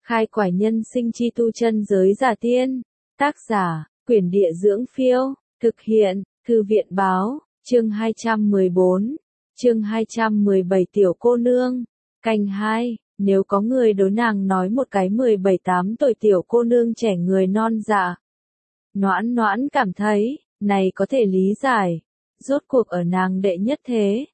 Khai quải nhân sinh chi tu chân giới giả tiên. Tác giả, Quyển Địa Dưỡng Phiêu. Thực hiện, Thư viện Báo. Chương 214. Chương 217 Tiểu cô nương. Canh 2. Nếu có người đối nàng nói một cái 17-18 tuổi tiểu cô nương trẻ người non dạ. Noãn Noãn cảm thấy, này có thể lý giải. Rốt cuộc ở nàng đệ nhất thế.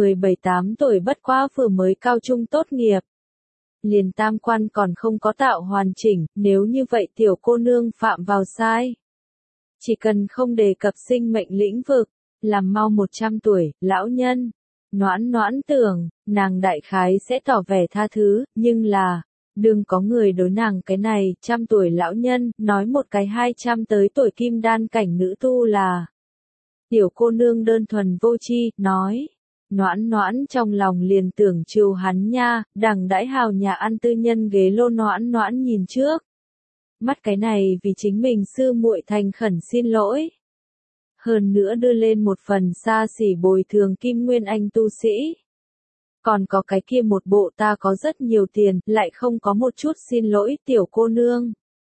17-8 tuổi bất quá vừa mới cao trung tốt nghiệp. Liền tam quan còn không có tạo hoàn chỉnh, nếu như vậy tiểu cô nương phạm vào sai. Chỉ cần không đề cập sinh mệnh lĩnh vực, làm mau 100 tuổi, lão nhân. Noãn Noãn tưởng, nàng đại khái sẽ tỏ vẻ tha thứ, nhưng là, đừng có người đối nàng cái này, 100 tuổi lão nhân, nói một cái 200 tới tuổi kim đan cảnh nữ tu là. Tiểu cô nương đơn thuần vô tri, nói. Noãn Noãn trong lòng liền tưởng chiều hắn nha, đằng đãi hào nhà ăn tư nhân ghế lô. Noãn Noãn nhìn trước. Mắt cái này vì chính mình sư muội thành khẩn xin lỗi. Hơn nữa đưa lên một phần xa xỉ bồi thường Kim Nguyên Anh tu sĩ. Còn có cái kia một bộ ta có rất nhiều tiền, lại không có một chút xin lỗi tiểu cô nương.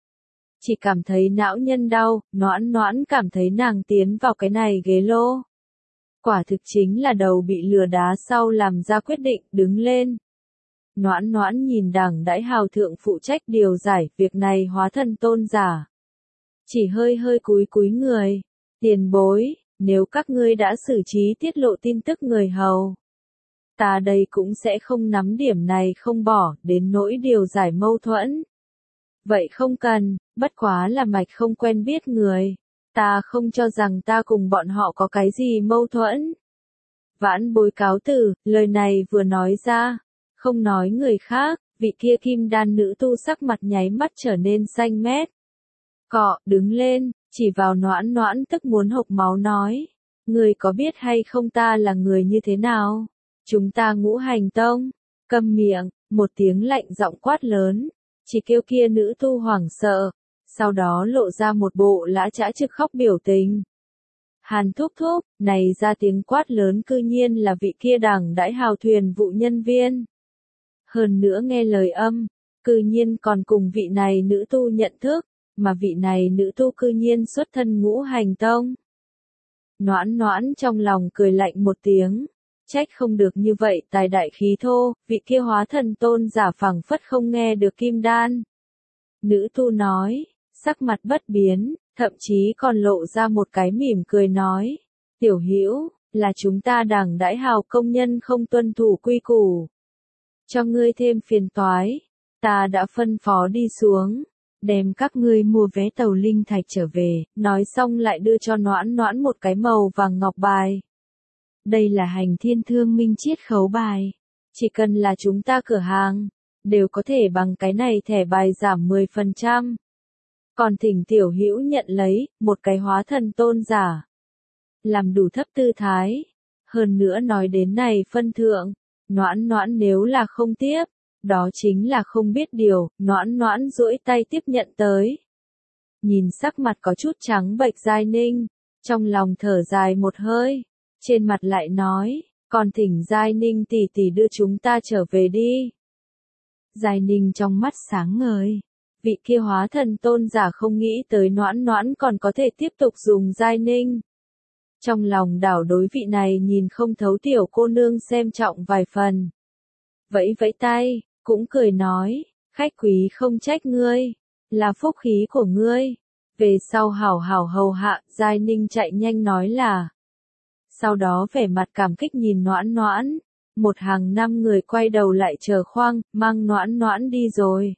Chỉ cảm thấy não nhân đau, Noãn Noãn cảm thấy nàng tiến vào cái này ghế lô. Quả thực chính là đầu bị lừa đá sau làm ra quyết định, đứng lên. Noãn Noãn nhìn đảng đãi hào thượng phụ trách điều giải, việc này hóa thân tôn giả. Chỉ hơi hơi cúi cúi người. Tiền bối, nếu các ngươi đã xử trí tiết lộ tin tức người hầu. Ta đây cũng sẽ không nắm điểm này không bỏ, đến nỗi điều giải mâu thuẫn. Vậy không cần, bất quá là mạch không quen biết người. Ta không cho rằng ta cùng bọn họ có cái gì mâu thuẫn. Vãn bối cáo từ, lời này vừa nói ra. Không nói người khác, vị kia kim đan nữ tu sắc mặt nháy mắt trở nên xanh mét. Cọ, đứng lên, chỉ vào Noãn Noãn tức muốn hộc máu nói. Người có biết hay không ta là người như thế nào? Chúng ta Ngũ Hành Tông. Câm miệng, một tiếng lạnh giọng quát lớn. Chỉ kêu kia nữ tu hoảng sợ. Sau đó lộ ra một bộ lã chã trực khóc biểu tình. Hàn thúc thúc, này ra tiếng quát lớn cư nhiên là vị kia đảng đãi hào thuyền vụ nhân viên. Hơn nữa nghe lời âm, cư nhiên còn cùng vị này nữ tu nhận thức, mà vị này nữ tu cư nhiên xuất thân Ngũ Hành Tông. Noãn Noãn trong lòng cười lạnh một tiếng, trách không được như vậy tài đại khí thô, vị kia hóa thần tôn giả phẳng phất không nghe được kim đan. Nữ tu nói, sắc mặt bất biến, thậm chí còn lộ ra một cái mỉm cười nói, tiểu hữu, là chúng ta đảng đãi hào công nhân không tuân thủ quy củ. Cho ngươi thêm phiền toái, ta đã phân phó đi xuống, đem các ngươi mua vé tàu linh thạch trở về, nói xong lại đưa cho Noãn Noãn một cái màu vàng ngọc bài. Đây là hành thiên thương minh chiết khấu bài, chỉ cần là chúng ta cửa hàng, đều có thể bằng cái này thẻ bài giảm 10%. Còn thỉnh tiểu hữu nhận lấy, một cái hóa thần tôn giả. Làm đủ thấp tư thái. Hơn nữa nói đến này phân thượng, Noãn Noãn nếu là không tiếp, đó chính là không biết điều, Noãn Noãn duỗi tay tiếp nhận tới. Nhìn sắc mặt có chút trắng bệch Giai Ninh, trong lòng thở dài một hơi, trên mặt lại nói, còn thỉnh Giai Ninh tỷ tỷ đưa chúng ta trở về đi. Giai Ninh trong mắt sáng ngời. Vị kia hóa thần tôn giả không nghĩ tới Noãn Noãn còn có thể tiếp tục dùng Giai Ninh. Trong lòng đảo đối vị này nhìn không thấu tiểu cô nương xem trọng vài phần. Vẫy vẫy tay, cũng cười nói, khách quý không trách ngươi, là phúc khí của ngươi. Về sau hảo hảo hầu hạ, Giai Ninh chạy nhanh nói là. Sau đó vẻ mặt cảm kích nhìn Noãn Noãn, một hàng năm người quay đầu lại chờ khoang, mang Noãn Noãn đi rồi.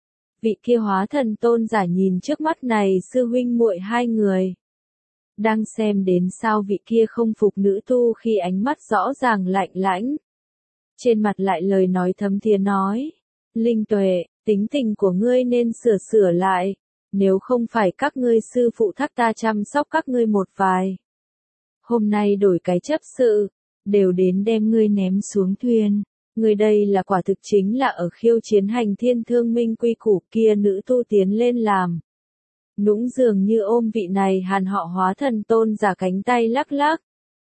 Vị kia hóa thần tôn giả nhìn trước mắt này sư huynh muội hai người. Đang xem đến sao vị kia không phục nữ tu khi ánh mắt rõ ràng lạnh lãnh. Trên mặt lại lời nói thấm thía nói. Linh Tuệ, tính tình của ngươi nên sửa sửa lại. Nếu không phải các ngươi sư phụ thác ta chăm sóc các ngươi một vài. Hôm nay đổi cái chấp sự, đều đến đem ngươi ném xuống thuyền. Người đây là quả thực chính là ở khiêu chiến hành thiên thương minh quy củ kia nữ tu tiến lên làm. Nũng dường như ôm vị này Hàn họ hóa thần tôn giả cánh tay lắc lắc.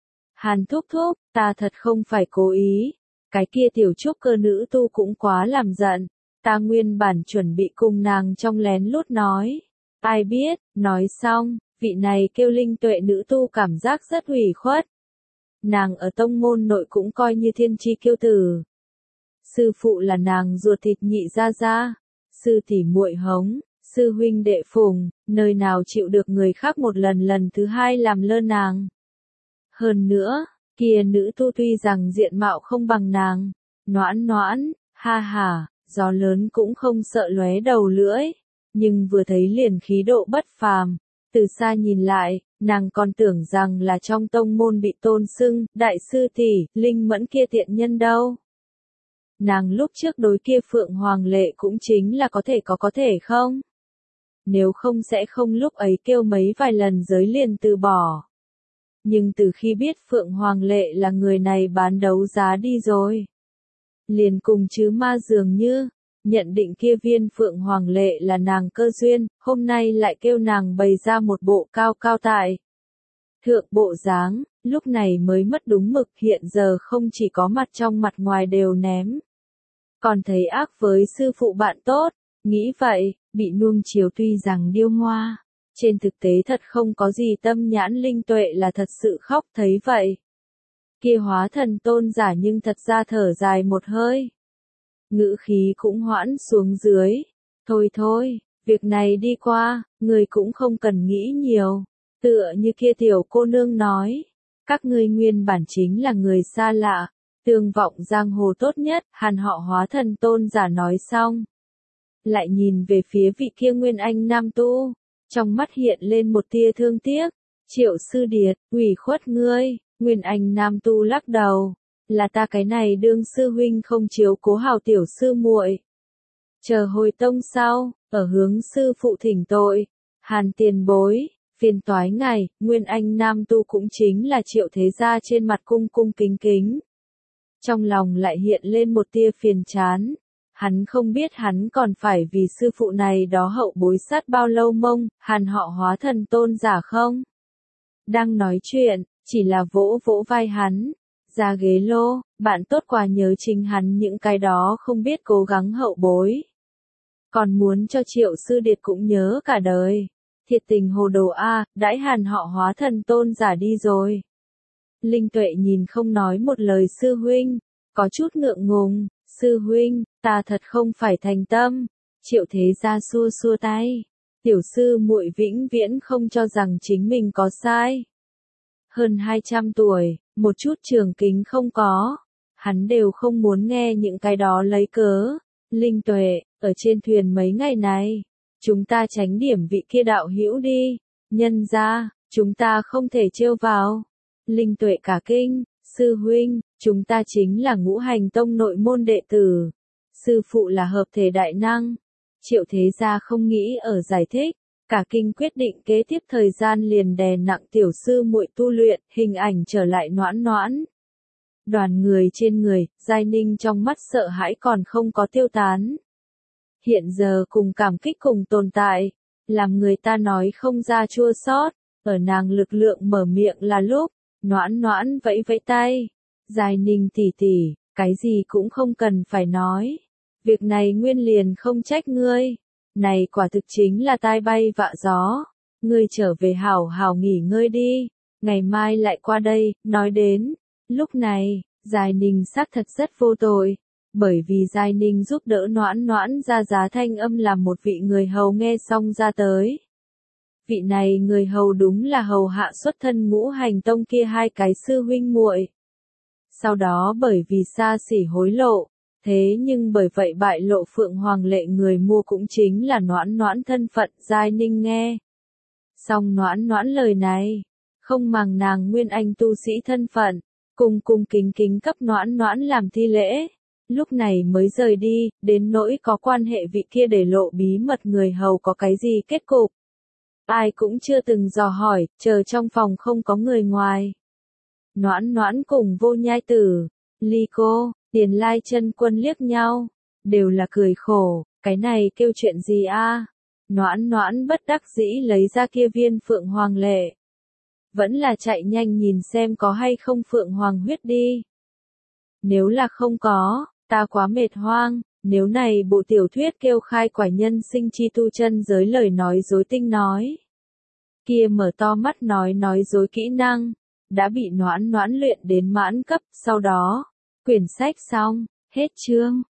Hàn thúc thúc, ta thật không phải cố ý. Cái kia tiểu trúc cơ nữ tu cũng quá làm giận. ta nguyên bản chuẩn bị cùng nàng trong lén lút nói. Ai biết, nói xong, vị này kêu Linh Tuệ nữ tu cảm giác rất ủy khuất. Nàng ở tông môn nội cũng coi như thiên chi kiêu tử. Sư phụ là nàng ruột thịt nhị gia gia, sư tỷ muội hống, sư huynh đệ phùng, nơi nào chịu được người khác một lần thứ hai làm lơ nàng. Hơn nữa, kia nữ tu tuy rằng diện mạo không bằng nàng, noãn noãn, ha ha, gió lớn cũng không sợ lóe đầu lưỡi, nhưng vừa thấy liền khí độ bất phàm, từ xa nhìn lại, nàng còn tưởng rằng là trong tông môn bị tôn xưng, đại sư tỷ, Linh Mẫn kia tiện nhân đâu. Nàng lúc trước đối kia Phượng Hoàng Lệ cũng chính là có thể không? Nếu không sẽ không lúc ấy kêu mấy vài lần giới liền từ bỏ. Nhưng từ khi biết Phượng Hoàng Lệ là người này bán đấu giá đi rồi. Liền cùng chứ ma dường như, nhận định kia viên Phượng Hoàng Lệ là nàng cơ duyên, hôm nay lại kêu nàng bày ra một bộ cao cao tại thượng bộ dáng, lúc này mới mất đúng mực, hiện giờ không chỉ có mặt trong mặt ngoài đều ném. Còn thấy ác với sư phụ bạn tốt, nghĩ vậy, bị nuông chiều tuy rằng điêu ngoa, trên thực tế thật không có gì tâm nhãn Linh Tuệ là thật sự khóc thấy vậy. Kia hóa thần tôn giả nhưng thật ra thở dài một hơi. Ngữ khí cũng hoãn xuống dưới. Thôi, việc này đi qua, người cũng không cần nghĩ nhiều. Tựa như kia tiểu cô nương nói, các ngươi nguyên bản chính là người xa lạ, tương vọng giang hồ tốt nhất, hàn họ hóa thần tôn giả nói xong. Lại nhìn về phía vị kia nguyên anh nam tu, trong mắt hiện lên một tia thương tiếc, Triệu sư điệt, ủy khuất ngươi, nguyên anh nam tu lắc đầu, là ta cái này đương sư huynh không chiếu cố hảo tiểu sư muội. Chờ hồi tông sau, ở hướng sư phụ thỉnh tội, hàn tiền bối, phiền toái ngày, nguyên anh nam tu cũng chính là Triệu thế gia trên mặt cung cung kính kính. Trong lòng lại hiện lên một tia phiền chán. Hắn không biết hắn còn phải vì sư phụ này đó hậu bối sát bao lâu mông, hàn họ hóa thần tôn giả không? Đang nói chuyện, chỉ là vỗ vỗ vai hắn, ra ghế lô, bạn tốt quà nhớ chính hắn những cái đó không biết cố gắng hậu bối. Còn muốn cho Triệu sư điệt cũng nhớ cả đời. Thiệt tình hồ đồ a, đãi hàn họ hóa thần tôn giả đi rồi. Linh Tuệ nhìn không nói một lời sư huynh, có chút ngượng ngùng, sư huynh, ta thật không phải thành tâm. Triệu thế gia xua xua tay, tiểu sư muội vĩnh viễn không cho rằng chính mình có sai. Hơn 200 tuổi, một chút trường kính không có, hắn đều không muốn nghe những cái đó lấy cớ. Linh Tuệ, ở trên thuyền mấy ngày này, chúng ta tránh điểm vị kia đạo hữu đi, nhân ra, chúng ta không thể trêu vào. Linh Tuệ cả kinh, sư huynh, chúng ta chính là Ngũ Hành Tông nội môn đệ tử. Sư phụ là hợp thể đại năng. Triệu thế gia không nghĩ ở giải thích, cả kinh quyết định kế tiếp thời gian liền đè nặng tiểu sư muội tu luyện, hình ảnh trở lại noãn noãn. Đoàn người trên người, Giai Ninh trong mắt sợ hãi còn không có tiêu tán. Hiện giờ cùng cảm kích cùng tồn tại, làm người ta nói không ra chua xót, ở nàng lực lượng mở miệng là lúc, noãn noãn vẫy vẫy tay. Giai Ninh tỷ tỷ, cái gì cũng không cần phải nói. Việc này nguyên liền không trách ngươi. Này quả thực chính là tai bay vạ gió. Ngươi trở về hảo hảo nghỉ ngơi đi. Ngày mai lại qua đây, nói đến. Lúc này, Giai Ninh xác thật rất vô tội. Bởi vì Giai Ninh giúp đỡ noãn noãn ra giá thanh âm làm một vị người hầu nghe xong ra tới. Vị này người hầu đúng là hầu hạ xuất thân Ngũ Hành Tông kia hai cái sư huynh muội. Sau đó bởi vì xa xỉ hối lộ, thế nhưng bởi vậy bại lộ Phượng Hoàng Lệ người mua cũng chính là noãn noãn thân phận. Giai Ninh nghe xong noãn noãn lời này, không màng nàng nguyên anh tu sĩ thân phận, cùng kính kính cấp noãn noãn làm thi lễ, lúc này mới rời đi, đến nỗi có quan hệ vị kia để lộ bí mật người hầu có cái gì kết cục. Ai cũng chưa từng dò hỏi, chờ trong phòng không có người ngoài. Noãn noãn cùng Vô Nhai Tử, Ly Cô, Tiền Lai Chân Quân liếc nhau, đều là cười khổ, cái này kêu chuyện gì a? Noãn noãn bất đắc dĩ lấy ra kia viên Phượng Hoàng Lệ. Vẫn là chạy nhanh nhìn xem có hay không Phượng Hoàng huyết đi. Nếu là không có, ta quá mệt hoang, Nếu này bộ tiểu thuyết kêu khai quả nhân sinh chi tu chân giới lời nói dối tinh nói. Kia mở to mắt nói dối kỹ năng, đã bị Noãn Noãn luyện đến mãn cấp, sau đó, quyển sách xong, hết chương.